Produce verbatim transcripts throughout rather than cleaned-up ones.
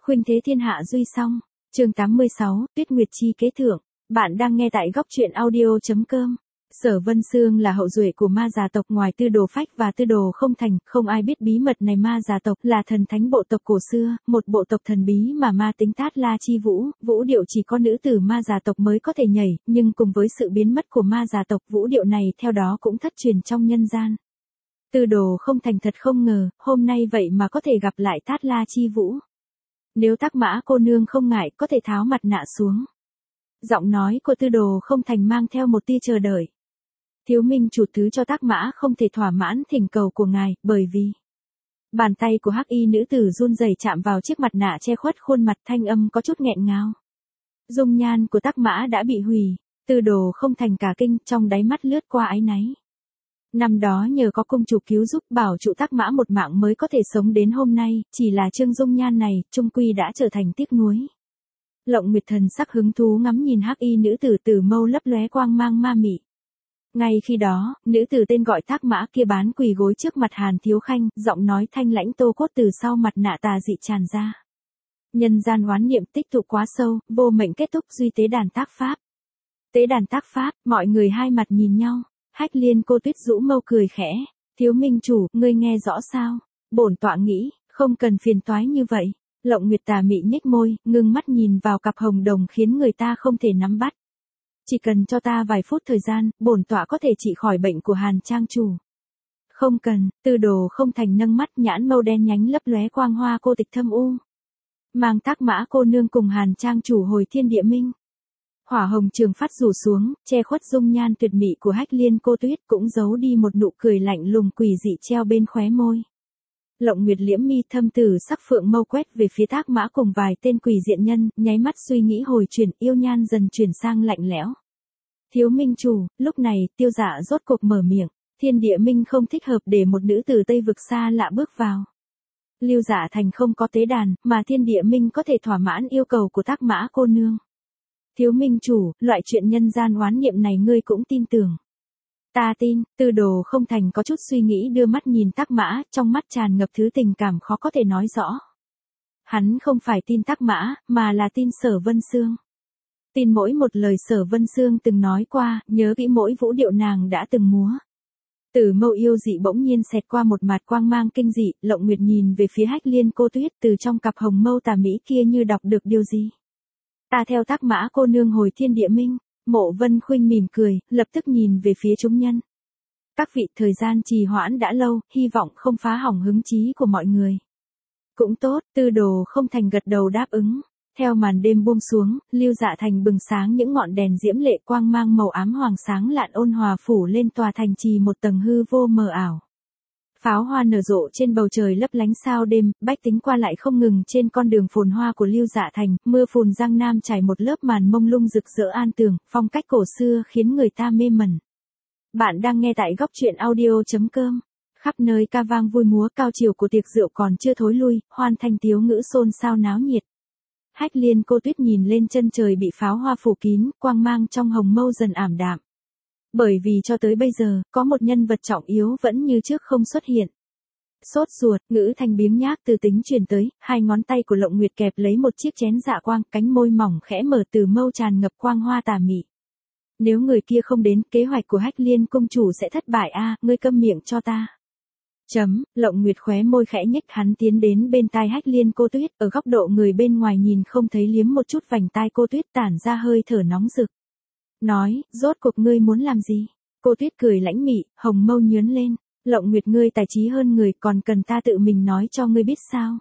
Khuynh thế thiên hạ duy song. Chương tám mươi sáu, Tuyết Nguyệt chi kế thượng. Bạn đang nghe tại góc truyện audio chấm com. Sở Vân Xương là hậu duệ của ma gia tộc, ngoài Tư Đồ Phách và Tư Đồ Không Thành, không ai biết bí mật này. Ma gia tộc là thần thánh bộ tộc cổ xưa, một bộ tộc thần bí mà ma tính Tát La chi vũ, vũ điệu chỉ có nữ tử ma gia tộc mới có thể nhảy, nhưng cùng với sự biến mất của ma gia tộc, vũ điệu này theo đó cũng thất truyền trong nhân gian. Tư Đồ Không Thành thật không ngờ, hôm nay vậy mà có thể gặp lại Tát La chi vũ. Nếu Tắc Mã cô nương không ngại, có thể tháo mặt nạ xuống. Giọng nói của Tư Đồ Không Thành mang theo một tia chờ đợi. Thiếu minh chủ thứ cho Tắc Mã không thể thỏa mãn thỉnh cầu của ngài, bởi vì bàn tay của hắc y nữ tử run rẩy chạm vào chiếc mặt nạ che khuất khuôn mặt, thanh âm có chút nghẹn ngào. Dung nhan của Tắc Mã đã bị hủy. Tư Đồ Không Thành cả kinh, trong đáy mắt lướt qua áy náy. Năm đó nhờ có công chủ cứu giúp bảo trụ Tắc Mã một mạng mới có thể sống đến hôm nay, chỉ là trương dung nhan này, chung quy đã trở thành tiếc nuối. Lộng Nguyệt thần sắc hứng thú ngắm nhìn hắc y nữ tử, từ mâu lấp lóe quang mang ma mị. Ngay khi đó, nữ tử tên gọi Tắc Mã kia bán quỳ gối trước mặt Hàn Thiếu Khanh, giọng nói thanh lãnh tô cốt từ sau mặt nạ tà dị tràn ra. Nhân gian oán niệm tích tụ quá sâu, vô mệnh kết thúc, duy tế đàn tác pháp. Tế đàn tác pháp, mọi người hai mặt nhìn nhau. Hách Liên Cô Tuyết rũ mâu cười khẽ, thiếu minh chủ, ngươi nghe rõ sao? Bổn tọa nghĩ, không cần phiền toái như vậy. Lộng Nguyệt tà mị nhếch môi, ngưng mắt nhìn vào cặp hồng đồng khiến người ta không thể nắm bắt. Chỉ cần cho ta vài phút thời gian, bổn tọa có thể trị khỏi bệnh của Hàn trang chủ. Không cần. Tư Đồ Không Thành nâng mắt, nhãn mâu đen nhánh lấp lóe quang hoa cô tịch thâm u. Mang Tắc Mã cô nương cùng Hàn trang chủ hồi Thiên Địa Minh. Hỏa hồng trường phát rủ xuống, che khuất dung nhan tuyệt mỹ của Hách Liên Cô Tuyết, cũng giấu đi một nụ cười lạnh lùng quỷ dị treo bên khóe môi. Lộng Nguyệt liễm mi thâm tử sắc phượng mâu quét về phía Tắc Mã cùng vài tên quỷ diện nhân, nháy mắt suy nghĩ hồi chuyển, yêu nhan dần chuyển sang lạnh lẽo. Thiếu minh chủ. Lúc này, Tiêu Dạ rốt cuộc mở miệng. Thiên Địa Minh không thích hợp để một nữ từ Tây vực xa lạ bước vào. Lưu Dạ Thành không có tế đàn, mà Thiên Địa Minh có thể thỏa mãn yêu cầu của Tắc Mã cô nương. Thiếu minh chủ, loại chuyện nhân gian oán niệm này ngươi cũng tin tưởng. Ta tin. Tư Đồ Không Thành có chút suy nghĩ, đưa mắt nhìn Tắc Mã, trong mắt tràn ngập thứ tình cảm khó có thể nói rõ. Hắn không phải tin Tắc Mã, mà là tin Sở Vân Xương. Tin mỗi một lời Sở Vân Xương từng nói qua, nhớ kỹ mỗi vũ điệu nàng đã từng múa. Từ mâu yêu dị bỗng nhiên xẹt qua một mạt quang mang kinh dị, Lộng Nguyệt nhìn về phía Hách Liên Cô Tuyết, từ trong cặp hồng mâu tà mỹ kia như đọc được điều gì. Ta theo Tắc Mã cô nương hồi Thiên Địa Minh. Mộ Vân Khuynh mỉm cười, lập tức nhìn về phía chúng nhân. Các vị, thời gian trì hoãn đã lâu, hy vọng không phá hỏng hứng chí của mọi người. Cũng tốt. Tư Đồ Không Thành gật đầu đáp ứng. Theo màn đêm buông xuống, Lưu Dạ Thành bừng sáng những ngọn đèn diễm lệ, quang mang màu ám hoàng sáng lạn ôn hòa phủ lên tòa thành trì một tầng hư vô mờ ảo. Pháo hoa nở rộ trên bầu trời lấp lánh sao đêm, bách tính qua lại không ngừng trên con đường phồn hoa của Lưu Dạ Thành, mưa phùn giang nam trải một lớp màn mông lung rực rỡ an tường, phong cách cổ xưa khiến người ta mê mẩn. Bạn đang nghe tại góc truyện audio chấm com. Khắp nơi ca vang vui múa, cao chiều của tiệc rượu còn chưa thối lui, hoan thanh tiếu ngữ xôn xao náo nhiệt. Hách Liên Cô Tuyết nhìn lên chân trời bị pháo hoa phủ kín, quang mang trong hồng mâu dần ảm đạm. Bởi vì cho tới bây giờ, có một nhân vật trọng yếu vẫn như trước không xuất hiện. Sốt ruột, ngữ thanh biếng nhác từ tính truyền tới, hai ngón tay của Lộng Nguyệt kẹp lấy một chiếc chén dạ quang, cánh môi mỏng khẽ mở, từ mâu tràn ngập quang hoa tà mị. Nếu người kia không đến, kế hoạch của Hách Liên công chủ sẽ thất bại a, ngươi câm miệng cho ta. Chấm. Lộng Nguyệt khóe môi khẽ nhếch, hắn tiến đến bên tai Hách Liên Cô Tuyết, ở góc độ người bên ngoài nhìn không thấy, liếm một chút vành tai cô Tuyết, tản ra hơi thở nóng rực. Nói, rốt cuộc ngươi muốn làm gì? Cô Tuyết cười lãnh mị, hồng mâu nhướn lên. Lộng Nguyệt, ngươi tài trí hơn người, còn cần ta tự mình nói cho ngươi biết sao?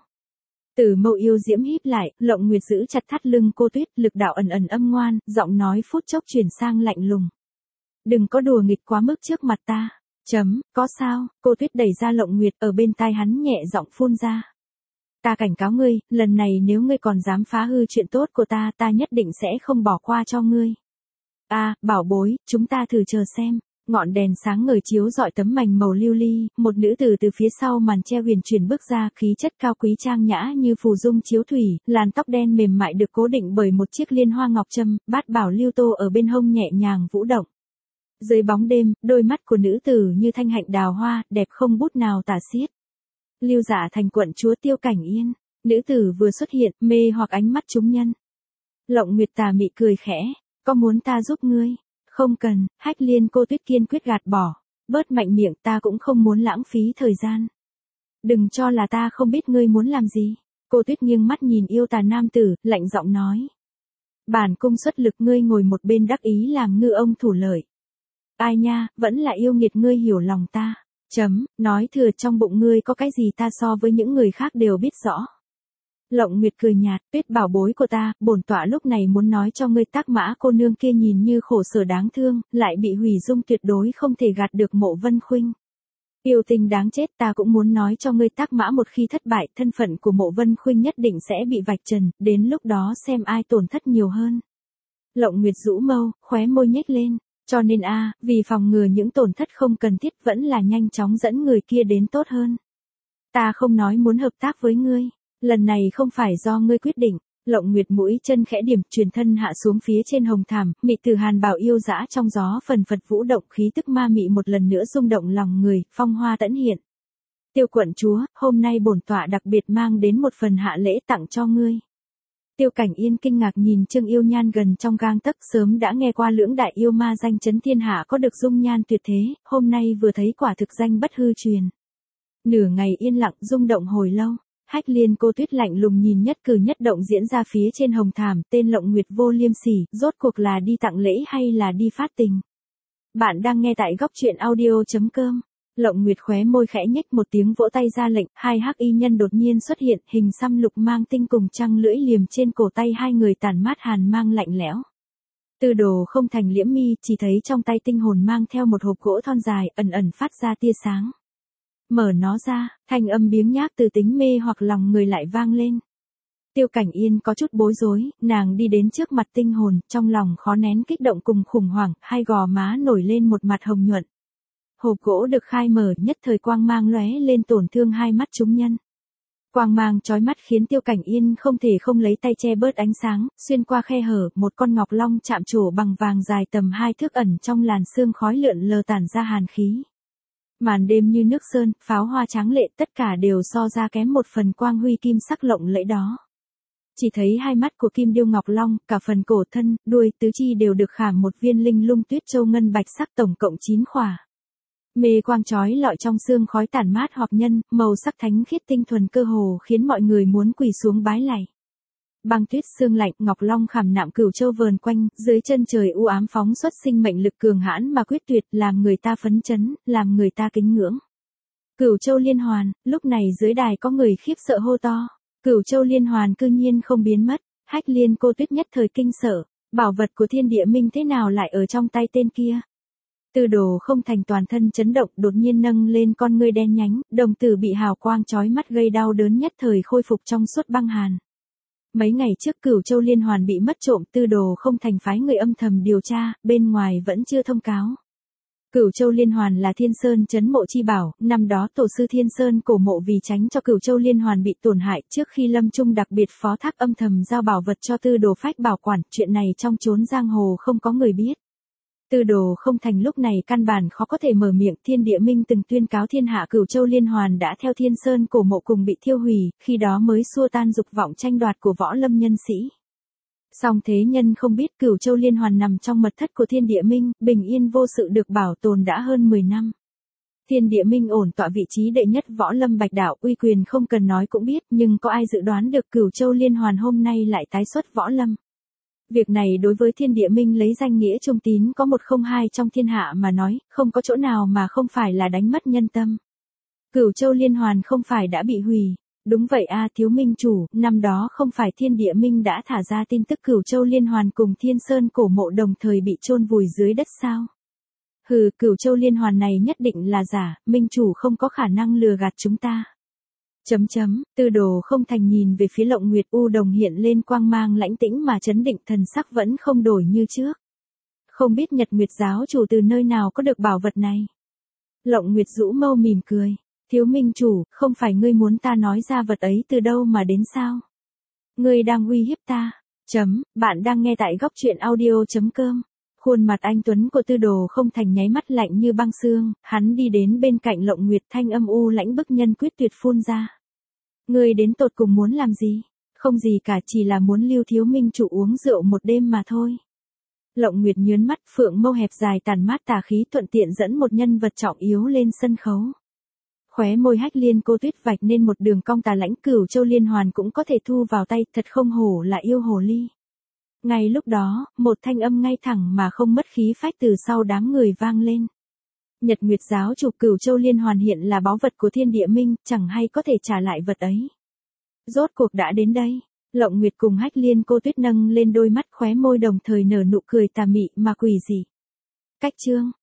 Từ mâu yêu diễm híp lại, Lộng Nguyệt giữ chặt thắt lưng cô Tuyết, lực đạo ẩn ẩn âm ngoan, giọng nói phút chốc chuyển sang lạnh lùng. Đừng có đùa nghịch quá mức trước mặt ta. Chấm. Có sao? Cô Tuyết đẩy ra Lộng Nguyệt, ở bên tai hắn nhẹ giọng phun ra. Ta cảnh cáo ngươi, lần này nếu ngươi còn dám phá hư chuyện tốt của ta, ta nhất định sẽ không bỏ qua cho ngươi. A, à, bảo bối, chúng ta thử chờ xem. Ngọn đèn sáng ngời chiếu rọi tấm mành màu lưu ly, một nữ tử từ phía sau màn che huyền chuyển bước ra, khí chất cao quý trang nhã như phù dung chiếu thủy, làn tóc đen mềm mại được cố định bởi một chiếc liên hoa ngọc trâm, bát bảo lưu tô ở bên hông nhẹ nhàng vũ động. Dưới bóng đêm, đôi mắt của nữ tử như thanh hạnh đào hoa, đẹp không bút nào tả xiết. Lưu Dạ Thành quận chúa Tiêu Cảnh Yên. Nữ tử vừa xuất hiện, mê hoặc ánh mắt chúng nhân. Lộng Nguyệt tà mị cười khẽ, có muốn ta giúp ngươi? Không cần, Hách Liên Cô Tuyết kiên quyết gạt bỏ, bớt mạnh miệng, ta cũng không muốn lãng phí thời gian. Đừng cho là ta không biết ngươi muốn làm gì. Cô Tuyết nghiêng mắt nhìn yêu tà nam tử, lạnh giọng nói. Bản cung xuất lực, ngươi ngồi một bên đắc ý làm ngư ông thủ lợi. Ai nha, vẫn là yêu nghiệt, ngươi hiểu lòng ta. Chấm, nói thừa trong bụng ngươi có cái gì ta so với những người khác đều biết rõ. Lộng Nguyệt cười nhạt, Tuyết bảo bối của ta, bổn tọa lúc này muốn nói cho ngươi Tác Mã cô nương kia nhìn như khổ sở đáng thương, lại bị hủy dung, tuyệt đối không thể gạt được Mộ Vân Khuynh. Yêu tình đáng chết, ta cũng muốn nói cho ngươi Tác Mã một khi thất bại, thân phận của Mộ Vân Khuynh nhất định sẽ bị vạch trần, đến lúc đó xem ai tổn thất nhiều hơn. Lộng Nguyệt rũ mâu, khóe môi nhếch lên, cho nên a, vì phòng ngừa những tổn thất không cần thiết vẫn là nhanh chóng dẫn người kia đến tốt hơn. Ta không nói muốn hợp tác với ngươi, lần này không phải do ngươi quyết định. Lộng Nguyệt mũi chân khẽ điểm, truyền thân hạ xuống phía trên hồng thảm, mị từ hàn bào yêu dã trong gió phần phật vũ động, khí tức ma mị một lần nữa rung động lòng người, phong hoa tẫn hiện. Tiêu quận chúa, hôm nay bổn tọa đặc biệt mang đến một phần hạ lễ tặng cho ngươi. Tiêu Cảnh Yên kinh ngạc nhìn Trương Yêu Nhan gần trong gang tấc, sớm đã nghe qua lưỡng đại yêu ma danh chấn thiên hạ có được dung nhan tuyệt thế, hôm nay vừa thấy quả thực danh bất hư truyền. Nửa ngày yên lặng rung động hồi lâu. Hách Liên Cô Tuyết lạnh lùng nhìn nhất cử nhất động diễn ra phía trên hồng thảm, tên Lộng Nguyệt vô liêm sỉ, rốt cuộc là đi tặng lễ hay là đi phát tình. Bạn đang nghe tại góc truyện audio chấm com. Lộng Nguyệt khóe môi khẽ nhếch một tiếng vỗ tay ra lệnh, hai hắc y nhân đột nhiên xuất hiện, hình xăm lục mang tinh cùng trăng lưỡi liềm trên cổ tay hai người tản mát hàn mang lạnh lẽo. Tư Đồ Không Thành liễm mi, chỉ thấy trong tay tinh hồn mang theo một hộp gỗ thon dài, ẩn ẩn phát ra tia sáng. Mở nó ra, thanh âm biếng nhác từ tính mê hoặc lòng người lại vang lên. Tiêu Cảnh Yên có chút bối rối, nàng đi đến trước mặt tinh hồn, trong lòng khó nén kích động cùng khủng hoảng, hai gò má nổi lên một mặt hồng nhuận. Hộp gỗ được khai mở, nhất thời quang mang lóe lên tổn thương hai mắt chúng nhân. Quang mang chói mắt khiến Tiêu Cảnh Yên không thể không lấy tay che bớt ánh sáng, xuyên qua khe hở, một con ngọc long chạm trổ bằng vàng dài tầm hai thước ẩn trong làn sương khói lượn lờ tản ra hàn khí. Màn đêm như nước sơn, pháo hoa tráng lệ, tất cả đều so ra kém một phần quang huy kim sắc lộng lẫy đó. Chỉ thấy hai mắt của Kim Điêu Ngọc Long, cả phần cổ thân, đuôi, tứ chi đều được khảm một viên linh lung tuyết châu ngân bạch sắc, tổng cộng chín khỏa. Mê quang chói lọi trong sương khói tản mát hoặc nhân, màu sắc thánh khiết tinh thuần cơ hồ khiến mọi người muốn quỳ xuống bái lạy. Băng tuyết sương lạnh, Ngọc Long khảm nạm cửu châu vờn quanh, dưới chân trời u ám phóng xuất sinh mệnh lực cường hãn mà quyết tuyệt, làm người ta phấn chấn, làm người ta kính ngưỡng. Cửu châu liên hoàn, lúc này dưới đài có người khiếp sợ hô to. Cửu châu liên hoàn cư nhiên không biến mất, Hách Liên Cô Tuyết nhất thời kinh sợ, bảo vật của thiên địa minh thế nào lại ở trong tay tên kia. Tư Đồ Không Thành toàn thân chấn động, đột nhiên nâng lên con ngươi đen nhánh, đồng tử bị hào quang chói mắt gây đau đớn nhất thời khôi phục trong suốt băng hàn. Mấy ngày trước Cửu Châu Liên Hoàn bị mất trộm, Tư Đồ Không Thành phái người âm thầm điều tra, bên ngoài vẫn chưa thông cáo. Cửu Châu Liên Hoàn là Thiên Sơn trấn mộ chi bảo, năm đó tổ sư Thiên Sơn cổ mộ vì tránh cho Cửu Châu Liên Hoàn bị tổn hại, trước khi lâm chung đặc biệt phó thác âm thầm giao bảo vật cho Tư Đồ Phách bảo quản, chuyện này trong chốn giang hồ không có người biết. Tư Đồ Không Thành lúc này căn bản khó có thể mở miệng, Thiên Địa Minh từng tuyên cáo thiên hạ Cửu Châu Liên Hoàn đã theo Thiên Sơn cổ mộ cùng bị thiêu hủy, khi đó mới xua tan dục vọng tranh đoạt của võ lâm nhân sĩ. Song thế nhân không biết Cửu Châu Liên Hoàn nằm trong mật thất của Thiên Địa Minh, bình yên vô sự được bảo tồn đã hơn mười năm. Thiên Địa Minh ổn tọa vị trí đệ nhất võ lâm bạch đạo, uy quyền không cần nói cũng biết, nhưng có ai dự đoán được Cửu Châu Liên Hoàn hôm nay lại tái xuất võ lâm. Việc này đối với Thiên Địa Minh lấy danh nghĩa trung tín có một không hai trong thiên hạ mà nói, không có chỗ nào mà không phải là đánh mất nhân tâm. Cửu Châu Liên Hoàn không phải đã bị hủy. Đúng vậy a, thiếu minh chủ, năm đó không phải Thiên Địa Minh đã thả ra tin tức Cửu Châu Liên Hoàn cùng Thiên Sơn cổ mộ đồng thời bị chôn vùi dưới đất sao? Hừ, Cửu Châu Liên Hoàn này nhất định là giả, minh chủ không có khả năng lừa gạt chúng ta. Chấm chấm, Tư Đồ Không Thành nhìn về phía Lộng Nguyệt, u đồng hiện lên quang mang lãnh tĩnh mà chấn định, thần sắc vẫn không đổi như trước. Không biết Nhật Nguyệt giáo chủ từ nơi nào có được bảo vật này. Lộng Nguyệt rũ mâu mỉm cười. Thiếu minh chủ, không phải ngươi muốn ta nói ra vật ấy từ đâu mà đến sao? Ngươi đang uy hiếp ta. Chấm, bạn đang nghe tại góc truyện audio chấm com. Khuôn mặt anh tuấn của Tư Đồ Không Thành nháy mắt lạnh như băng xương, hắn đi đến bên cạnh Lộng Nguyệt, thanh âm u lãnh bức nhân quyết tuyệt phun ra. Ngươi đến tột cùng muốn làm gì? Không gì cả, chỉ là muốn Lưu Thiếu Minh chủ uống rượu một đêm mà thôi. Lộng Nguyệt nhướn mắt, phượng mâu hẹp dài tàn mát tà khí, thuận tiện dẫn một nhân vật trọng yếu lên sân khấu. Khóe môi Hách Liên cô tuyết vạch nên một đường cong tà lãnh, Cửu Châu liên hoàn cũng có thể thu vào tay, thật không hổ là yêu hồ ly. Ngay lúc đó, một thanh âm ngay thẳng mà không mất khí phách từ sau đám người vang lên. Nhật Nguyệt giáo chủ, Cửu Châu liên hoàn hiện là báu vật của Thiên Địa Minh, chẳng hay có thể trả lại vật ấy. Rốt cuộc đã đến đây. Lộng Nguyệt cùng Hách Liên cô tuyết nâng lên đôi mắt, khóe môi đồng thời nở nụ cười tà mị mà quỷ dị. Cách chương